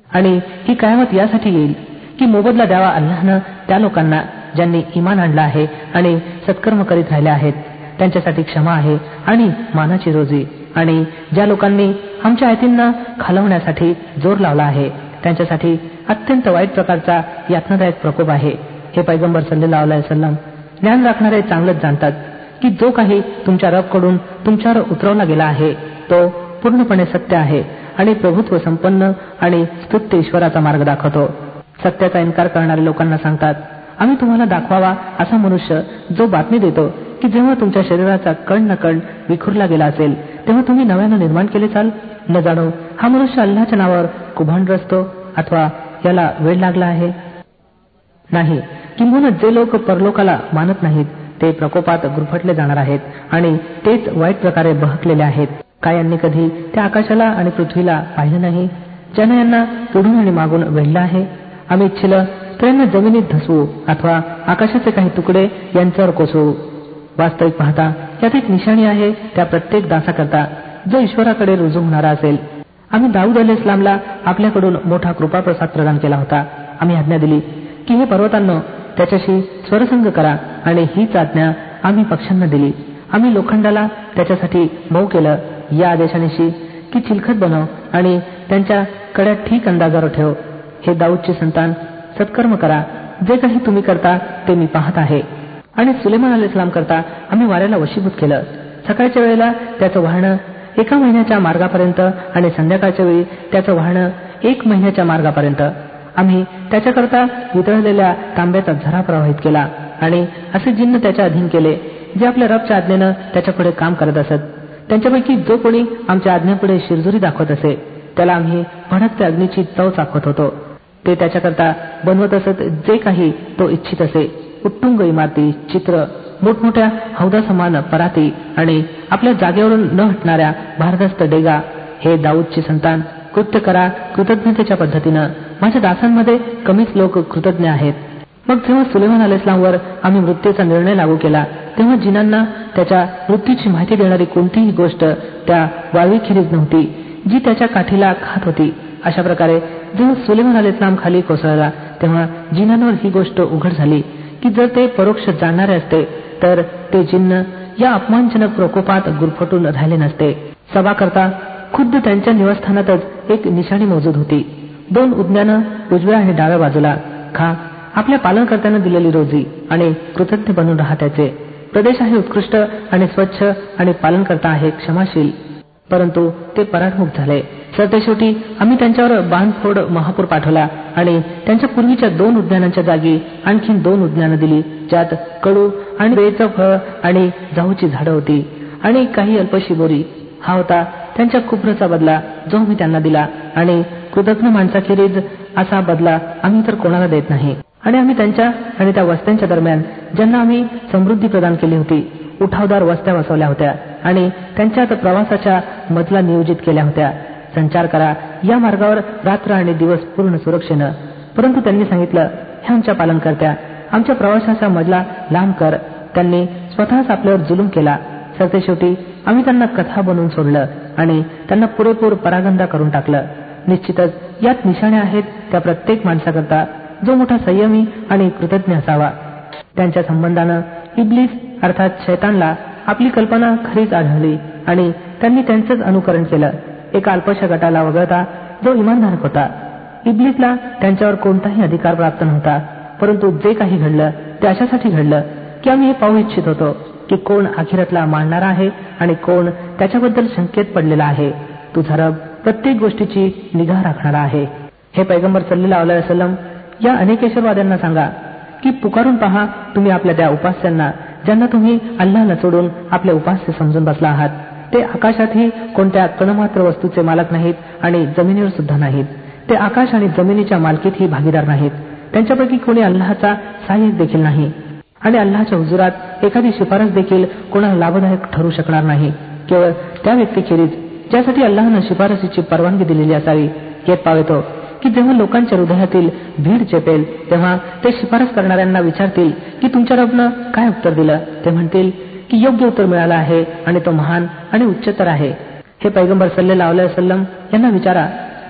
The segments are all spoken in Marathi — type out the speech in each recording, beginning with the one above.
आणि ही कयामत यासाठी येईल की मोबदला द्यावा अल्लाहनं त्या लोकांना ज्यांनी ईमान आणलं आहे आणि सत्कर्म करीत राहिले आहेत. त्यांच्यासाठी क्षमा आहे आणि मानाची रोजी. आणि ज्या लोकांनी आमच्या आयतींना खालवण्यासाठी जोर लावला आहे त्यांच्यासाठी अत्यंत वाईट प्रकारचा यातनादायक प्रकोप आहे. हे पैगंबर सल्लल्लाहु अलैहि वसल्लम ज्ञान राखणारे चांगलंच जाणतात की जो काही तुमच्या रबकडून तुमच्यावर उतरवला गेला आहे तो पूर्णपणे सत्य आहे आणि प्रभुत्व संपन्न आणि स्तुत्य ईश्वराचा मार्ग दाखवतो. सत्याचा इन्कार करणारे लोकांना सांगतात, आम्ही तुम्हाला दाखवावा असा मनुष्य जो बातमी देतो की जेव्हा तुमच्या शरीराचा कण न कण विखुरला गेला असेल तेव्हा तुम्ही नव्यानं निर्माण केले चाल. न जाणो हा मनुष्य अल्लाच्या नावावर कुभांड रचतो अथवा याला वेळ लागला आहे. नाही, किंबहुना जे लोक परलोकाला मानत नाहीत ते प्रकोपात गुरफटले जाणार आहेत आणि तेच वाईट प्रकारे बहकलेले आहेत. काय यांनी कधी त्या आकाशाला आणि पृथ्वीला पाहिलं नाही ज्यानं यांना पुढून आणि मागून वेढलं आहे? आम्ही इच्छिलं तर यांना जमिनीत धसवू अथवा आकाशाचे काही तुकडे यांच्यावर कोसळू. वास्तविक पाहता यात एक निशाणी आहे त्या प्रत्येक दासाकरता जो ईश्वराकडे रुजू होणारा असेल. आम्ही दाऊद अलैहिस्सलामला आपल्याकडून मोठा कृपाप्रसाद प्रदान केला होता. आम्ही आज्ञा दिली की हे पर्वतांनो त्याच्याशी स्वरसंग करा आणि हीच आज्ञा आम्ही पक्ष्यांना दिली. आम्ही लोखंडाला त्याच्यासाठी मऊ केलं या आदेशानिशी की चिलखत बनव आणि त्यांच्या कड्या ठीक अंदाजावर ठेव. हे दाऊदची संतान, सत्कर्म करा. जे काही तुम्ही करता ते मी पाहत आहे. आणि सुलेमान अलैहिस्सलाम करता आम्ही वाऱ्याला वशीभूत केलं. सकाळच्या वेळेला त्याचं वाहनं 1 महिन्याच्या मार्गापर्यंत आणि संध्याकाळच्या वेळी त्याचं वाहनं 1 महिन्याच्या मार्गापर्यंत. आम्ही त्याच्याकरता वितळलेल्या तांब्याचा झरा प्रवाहित केला आणि असे जिन्न त्याच्या अधीन केले जे आपल्या रबच्या आज्ञेनं त्याच्यापुढे काम करत असत. त्यांच्यापैकी जो कोणी आमच्या आज्ञेपुढे शिरजुरी दाखवत असे त्याला आम्ही भडकत्या अग्नीची चव चाखवत होतो. ते त्याच्याकरता बनवत असत जे काही तो इच्छित असे. उत्तुंग इमारती, चित्र, मोठमोठ्या हौदासमान पराती आणि आपल्या जागेवरून न हटणाऱ्या भारदस्त डेगा. हे दाऊदची संतान, कृत्य करा कृतज्ञतेच्या पद्धतीनं. माझ्या दासांमध्ये कमीच लोक कृतज्ञ आहेत. मग जेव्हा सुलेमान अलैहिस्सलामवर आम्ही मृत्यूचा निर्णय लागू केला तेव्हा जिनांना त्याच्या मृत्यूची माहिती देणारी कोणतीही गोष्ट त्या वाळवीखेरीज नव्हती जी त्याच्या काठीला खात होती. अशा प्रकारे जेव्हा सुलेमान अलैहिस्सलाम खाली कोसळला तेव्हा जिनांवर ही गोष्ट उघड झाली की जर ते परोक्ष जाणणारे असते तर ते जिन्न या अपमानजनक प्रकोपात गुरफटून राहिले नसते. सभा करता खुद्द त्यांच्या निवासस्थानातच एक निशाणी मौजूद होती. 2 उद्यानं उजव्या आणि डाव्या बाजूला. खा आपल्या पालनकर्त्यानं दिलेली रोजी आणि कृतज्ञ बनून राहा. त्याचे प्रदेश आहे उत्कृष्ट आणि स्वच्छ आणि पालनकर्ता आहे क्षमाशील. परंतु ते पराडमुख झाले. सरतेशेवटी आम्ही त्यांच्यावर बाणफोड महापूर पाठवला आणि त्यांच्या पूर्वीच्या 2 उद्यानांच्या जागी आणखीन 2 उद्यानं दिली ज्यात कडू आणि बेचं फळ आणि जाऊची झाडं होती आणि काही अल्पशी बोरी. हा होता त्यांच्या कुफ्रचा बदला जो आम्ही त्यांना दिला आणि कृतज्ञ माणसाखेरीज असा बदला आम्ही तर कोणाला देत नाही. आणि आम्ही त्यांच्या आणि त्या वस्त्यांच्या दरम्यान ज्यांना आम्ही समृद्धी प्रदान केली होती उठावदार वस्त्या वसवल्या होत्या आणि त्यांच्यात प्रवासाच्या मजला नियोजित केल्या होत्या. संचार करा या मार्गावर रात्र आणि दिवस पूर्ण सुरक्षेनं. परंतु त्यांनी सांगितलं, हे आमच्या पालनकर्त्या आमच्या प्रवासाचा मजला लांब कर. त्यांनी स्वतःच आपल्यावर जुलूम केला. सरतेशेवटी आम्ही त्यांना कथा बनवून सोडलं आणि त्यांना पुरेपूर परागंदा करून टाकलं. निश्चितच यात निशाण्या आहेत त्या प्रत्येक माणसाकरता जो मोठा संयमी आणि कृतज्ञ असावा. त्यांच्या संबंधानं इब्लीस अर्थात शैतानला आपली कल्पना खरीच आढळली आणि त्यांनी त्यांचंच अनुकरण केलं एका अल्पशा गटाला वगळता जो इमानधारक होता. इब्लीसला त्यांच्यावर कोणताही अधिकार प्राप्त नव्हता. परंतु जे काही घडलं ते अशासाठी घडलं की आम्ही हे पाहू इच्छित होतो की कोण आखिरतला मानणारा आहे आणि कोण त्याच्याबद्दल शंकेत पडलेला आहे. तुझा रब प्रत्येक गोष्टीची निगा राखणारा आहे. हे पैगंबर सल्लल्लाहु अलैहि वसल्लम या अनेकेश्वरवाद्यांना सांगा की पुकारून पहा तुम्ही आपल्या त्या उपास्यांना ज्यांना तुम्ही अल्लाहला सोडून आपले उपास्य समजून बसला आहात. ते आकाशातही कोणत्या कणमात्र वस्तूचे मालक नाहीत आणि जमिनीवर सुद्धा नाहीत. ते आकाश आणि जमिनीच्या मालकीतही भागीदार नाहीत. त्यांच्यापैकी कोणी अल्लाहचा सहाय्यक देखील नाही आणि अल्लाहच्या हुजुरात एखादी शिफारस देखील कोणाला लाभदायक ठरू शकणार नाही केवळ त्या व्यक्तीखेरीज ज्यासाठी अल्लाहनं शिफारसीची परवानगी दिलेली असावी. येत पावेतो की जेव्हा लोकांच्या हृदयातील भीड चेपेल तेव्हा ते शिफारस करणाऱ्यांना विचारतील की तुमच्या रबनं काय उत्तर दिलं. ते म्हणतील की योग्य उत्तर मिळालं आहे आणि तो महान आणि उच्चतर आहे. हे पैगंबर सल्लल्लाहु अलैहि वसल्लम यांना विचारा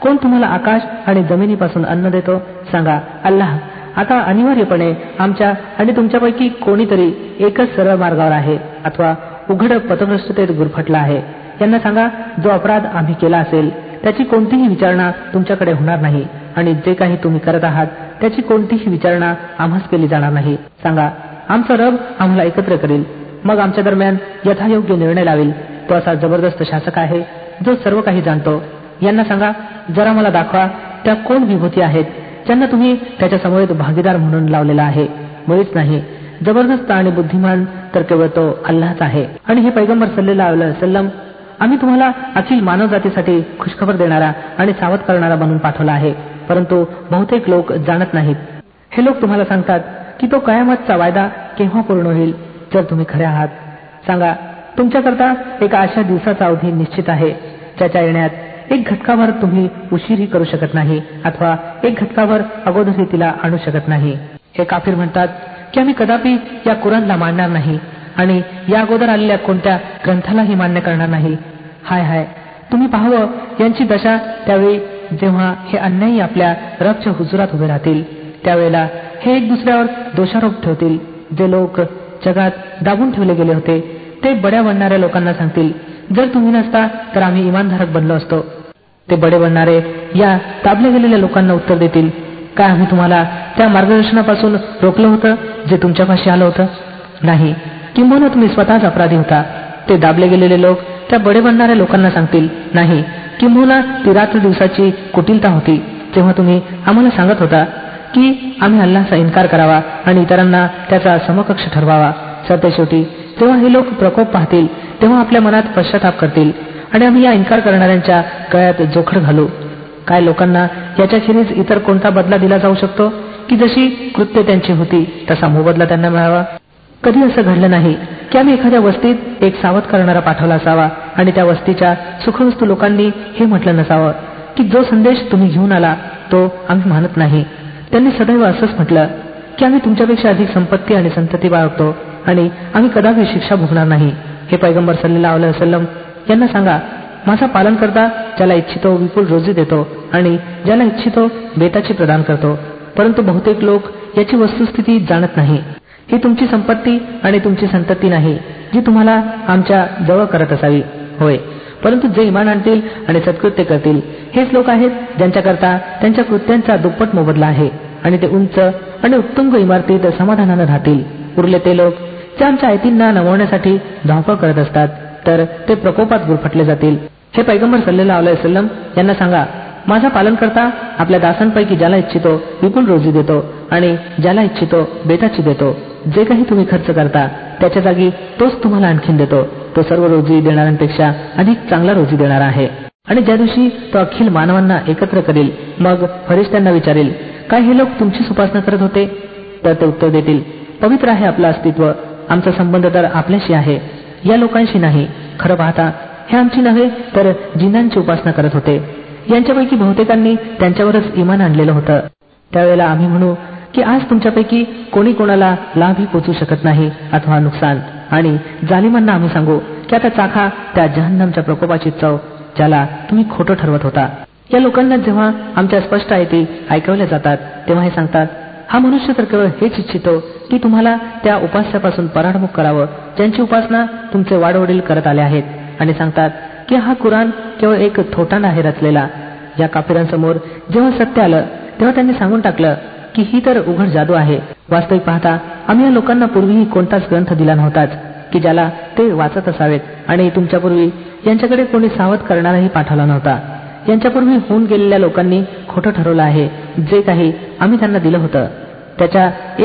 कोण तुम्हाला आकाश आणि जमिनीपासून अन्न देतो? सांगा, अल्लाह. आता अनिवार्यपणे आमच्या आणि तुमच्यापैकी कोणीतरी एकच सरळ मार्गावर आहे अथवा उघड पथभ्रष्टतेत गुरफटला आहे. यांना सांगा, जो अपराध आम्ही केला असेल त्याची कोणतीही विचारणा तुमच्याकडे होणार नाही आणि जे काही तुम्ही करत आहात त्याची कोणतीही विचारणा आम्हास केली जाणार नाही. सांगा, आमचा रब आम्हाला एकत्र करेल, मग आमच्या दरम्यान यथायोग्य निर्णय लावेल. तो असा जबरदस्त शासक आहे जो सर्व काही जाणतो. यांना सांगा, जरा मला दाखवा त्या कोण विभूती आहेत ज्यांना तुम्ही त्याच्या समवेत भागीदार म्हणून लावलेला आहे. मुळीच नाही. जबरदस्त आणि बुद्धिमान तर केवळ तो अल्लाहच आहे. आणि हे पैगंबर सल्लल्लाहु अलैहि वसल्लम आम्ही तुम्हाला अखिल मानवजातीसाठी खुशखबर देणारा आणि सावध करणारा बनवून पाठवला आहे. परंतु बहुतेक लोक जाणत नाहीत. हे लोक तुम्हाला सांगतात की तो कयामतचा वायदा केव्हा पूर्ण होईल जर तुम्ही खरे आहात. सांगा, तुमच्याकरता एका अशा दिवसाचा अवधी निश्चित आहे ज्याच्या येण्यात एक घटकाभर तुम्ही उशीरही करू शकत नाही अथवा एक घटकाभर अगोदरही तिला आणू शकत नाही. हे काफिर म्हणतात की आम्ही कदापि या कुराणला मानणार नाही आणि या अगोदर आलेल्या कोणत्या ग्रंथालाही मान्य करणार नाही. हाय हाय, तुम्ही पाहावं यांची दशा त्यावेळी जेव्हा हे अन्यायी आपल्या रबच्या हुजुरात उभे राहतील. त्यावेळेला हे एक दुसऱ्यावर दोषारोप ठेवतील. जे लोक जगात दाबून ठेवले गेले होते ते बड्या बनणाऱ्या लोकांना सांगतील, जर तुम्ही नसता तर आम्ही इमानधारक बनलो असतो. ते बडे बनणारे या दाबल्या गेलेल्या लोकांना उत्तर देतील, काय आम्ही तुम्हाला त्या मार्गदर्शनापासून रोखलं होतं जे तुमच्यापाशी आलं होतं? नाही, किंबहुना तुम्ही स्वतःच अपराधी होता. ते दाबले गेलेले लोक त्या बडे बनणाऱ्या लोकांना सांगतील, नाही, किंबहुना ती रात्र दिवसाची कुटिलता होती जेव्हा तुम्ही आम्हाला सांगत होता की आम्ही अल्लाहचा इन्कार करावा आणि इतरांना त्याचा समकक्ष ठरवावा. सरतेशेवटी जेव्हा हे लोक प्रकोप पाहतील तेव्हा आपल्या मनात पश्चाताप करतील आणि आम्ही या इन्कार करणाऱ्यांच्या गळ्यात जोखड घालू. काय लोकांना याच्याखेरीज इतर कोणता बदला दिला जाऊ शकतो की जशी कृत्य त्यांची होती तसा मोबदला त्यांना मिळावा? कधी असं घडलं नाही की आम्ही एखाद्या वस्तीत एक सावध करणारा पाठवला असावा आणि त्या वस्तीच्या सुखवस्तू लोकांनी हे म्हटलं नसावं की जो संदेश तुम्ही घेऊन आला तो आम्ही मानत नाही. त्यांनी सदैव असंच म्हटलं की आम्ही तुमच्यापेक्षा अधिक संपत्ती आणि संतती बाळगतो आणि आम्ही कदापि शिक्षा भोगणार नाही. हे पैगंबर सल्लल्लाहु अलैहि वसल्लम यांना सांगा, माझा पालन करता ज्याला इच्छितो विपुल रोजी देतो आणि ज्याला इच्छितो बेताची प्रदान करतो. परंतु बहुतेक लोक याची वस्तुस्थिती जाणत नाही. ही तुमची संपत्ती आणि तुमची संतती नाही जी तुम्हाला आमच्या जवळ करत असावी. होय, परंतु जे इमान आणतील आणि सत्कृत्य करतील हेच लोक आहेत ज्यांच्याकरता त्यांच्या कृत्यांचा दुप्पट मोबदला आहे आणि ते उंच आणि उत्तुंग इमारतीत समाधानानं राहतील. उरले ते लोक जे आमच्या आयतींना नमवण्यासाठी धावपळ करत असतात तर ते प्रकोपात गुरफटले जातील. हे पैगंबर सल्लल्लाहु अलैहि वसल्लम यांना सांगा, माझा पालन करता आपल्या दासांपैकी ज्याला इच्छितो विपुल रोजी देतो आणि ज्याला इच्छितो बेताची देतो. जे काही तुम्ही खर्च करता त्याच्या जागी तोच तुम्हाला आणखीन देतो. तो सर्व रोजी देणाऱ्यांपेक्षा अधिक चांगला रोजी देणारा आहे. आणि ज्या दिवशी तो अखिल मानवांना एकत्र करेल मग फरिश्त्यांना विचारेल, काय हे लोक तुमचीच उपासना करत होते? तर ते उत्तर देतील, पवित्र आहे आपलं अस्तित्व, आमचा संबंध तर आपल्याशी आहे, या लोकांशी नाही. खरं पाहता हे आमची नव्हे तर जिन्नांची उपासना करत होते. यांच्यापैकी बहुतेकांनी त्यांच्यावरच इमान आणलेलं होतं. त्यावेळेला आम्ही म्हणू की आज तुमच्यापैकी कोणी कोणाला लाभही पोचू शकत नाही अथवा नुकसान. आणि जालिमांना आम्ही सांगू की आता चाखा त्या जहन्नमच्या प्रकोपाची चव ज्याला तुम्ही खोटं ठरवत होता. या लोकांना जेव्हा आमच्या स्पष्ट आयती ऐकवल्या जातात तेव्हा हे सांगतात, हा मनुष्य तर केवळ हेच इच्छितो की तुम्हाला त्या उपास्यापासून पराडमुख करावं ज्यांची उपासना तुमचे वाडवडील करत आले आहेत. आणि सांगतात की हा कुराण केवळ एक थोटांड आहे रचलेला. या काफिरांसमोर जेव्हा सत्य आलं तेव्हा त्यांनी सांगून टाकलं की ही तर उघड जादू आहे. वास्तविक पाहता आम्ही या लोकांना पूर्वीही कोणताच ग्रंथ दिला नव्हताच की ज्याला ते वाचत असावेत आणि तुमच्यापूर्वी यांच्याकडे कोणी सावध करणाराही पाठवला नव्हता. यांच्यापूर्वी होऊन गेलेल्या लोकांनी खोटं ठरवलं आहे. जे काही आम्ही त्यांना दिलं होतं त्याच्या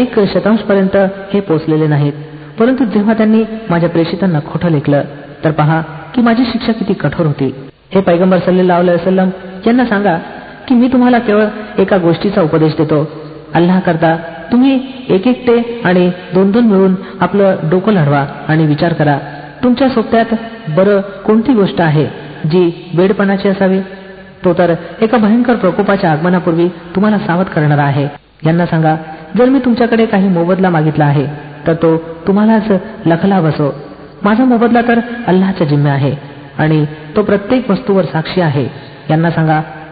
1% हे पोचलेले नाहीत. परंतु जेव्हा त्यांनी माझ्या प्रेषितांना खोटं लेखलं तर पहा की माझी शिक्षा किती कठोर होती. हे पैगंबर सल्लल्लाहु अलैहि वसल्लम यांना सांगा की मी तुम्हाला केवळ एका गोष्टीचा उपदेश देतो. अल्लाह करता तुम्ही एक एकटे आणि दोन दोन मिळून आपलं डोकं लढवा आणि विचार करा, तुमच्या सोप्यात बरं कोणती गोष्ट आहे जी वेडपणाची असावी? तो तर एका भयंकर प्रकोपाच्या आगमनापूर्वी तुम्हाला सावध करणारा आहे. यांना सांगा, जर मी तुमच्याकडे काही मोबदला मागितला आहे तर तो तुम्हालाच लखला बसो. माझा मोबदला तर अल्लाहच्या जिम्मे आहे आणि तो प्रत्येक वस्तूवर साक्षी आहे. यांना सांगा,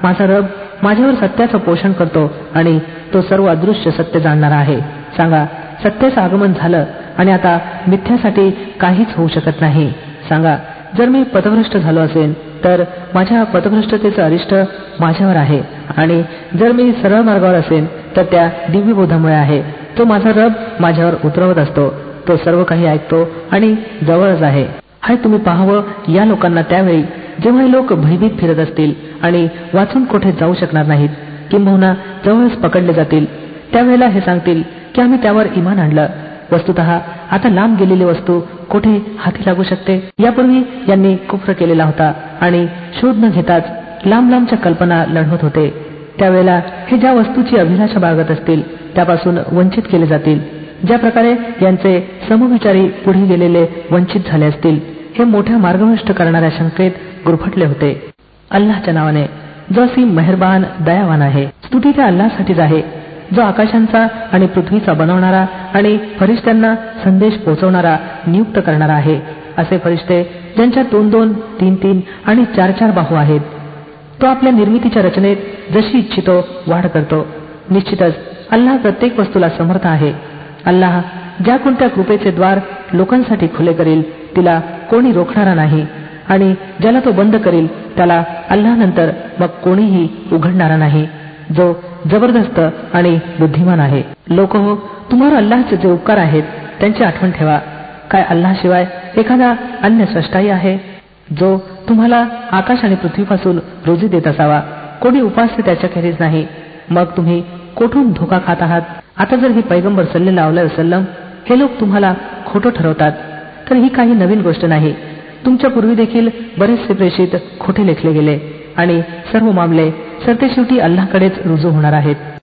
माझा रब माझ्यावर सत्याचं पोषण करतो आणि तो सर्व अदृश्य सत्य जाणणारा आहे. सांगा, सत्याचं आगमन झालं आणि आता मिथ्यासाठी काहीच होऊ शकत नाही. सांगा, जर मी पथभ्रष्ट झालो असेल तर माझ्या पथभ्रष्टतेचं अरिष्ट माझ्यावर आहे, आणि जर मी सरळ मार्गावर असेल तर त्या दिव्यबोधामुळे आहे. तो माझा रब माझ्यावर उतरवत असतो. तो सर्व काही ऐकतो आणि जवळच आहे. हाय, तुम्ही पाहावं या लोकांना त्यावेळी जेव्हा हे लोक भयभीत फिरत असतील आणि वाचून कोठे जाऊ शकणार नाहीत, किंबहुना जवळच पकडले जातील. त्यावेळेला हे सांगतील की आम्ही त्यावर इमान आणलं. वस्तुतः आता लांब गेलेली वस्तू कोठे हाती लागू शकते. यापूर्वी यांनी कुफ्र केलेला होता आणि शोध न घेताच लांब लांबच्या कल्पना लढवत होते. त्यावेळेला हे ज्या वस्तूची अभिलाषा बाळगत असतील त्यापासून वंचित केले जातील. ज्या प्रकारे यांचे समविचारी पुढे गेलेले वंचित झाले असतील, हे मोठ्या मार्गभ्रष्ट करणाऱ्या शंकेत गुरफटले होते. अल्लाहच्या नावाने, जो असीम मेहरबान दयावान आहे. स्तुती त्या अल्लाहसाठीच आहे, जो आकाशांचा आणि पृथ्वीचा बनवणारा आणि फरिश्त्यांना संदेश पोहोचवणारा नियुक्त करणारा आहे. असे फरिश्ते ज्यांच्या 2-2, 3-3 आणि 4-4 बाहू आहेत. तो आपल्या निर्मितीच्या रचनेत जशी इच्छितो वाढ करतो. निश्चितच अल्लाह प्रत्येक वस्तूला समर्थ आहे. अल्लाह ज्या कोणत्या कृपेचे द्वार लोकांसाठी खुले करील तिला कोणी रोखणारा नाही, आणि ज्याला तो बंद करील त्याला अल्लाहनंतर मग कोणीही उघडणारा नाही, जो जबरदस्त आणि बुद्धिमान आहे. लोक हो, तुम्हाला अल्लाहचे जे उपकार आहेत त्यांची आठवण ठेवा. काय अल्लाहशिवाय एखादा अन्य स्रष्टाही आहे जो तुम्हाला आकाश आणि पृथ्वीपासून रोजी देत असावा? कोणी उपास्य त्याच्याखेरीज नाही. मग तुम्ही कोठून धोका खात आहात? आता जर हे पैगंबर सल्लल्लाहु अलैहि वसल्लम हे लोक तुम्हाला खोटं ठरवतात तर ही काही नवीन गोष्ट नाही. तुमच्या पूर्वी देखील बरेचसे प्रेषित खोटे लेखले गेले आणि सर्व मामले सरतेशेवटी अल्लाहकडेच रुजू होणार आहेत.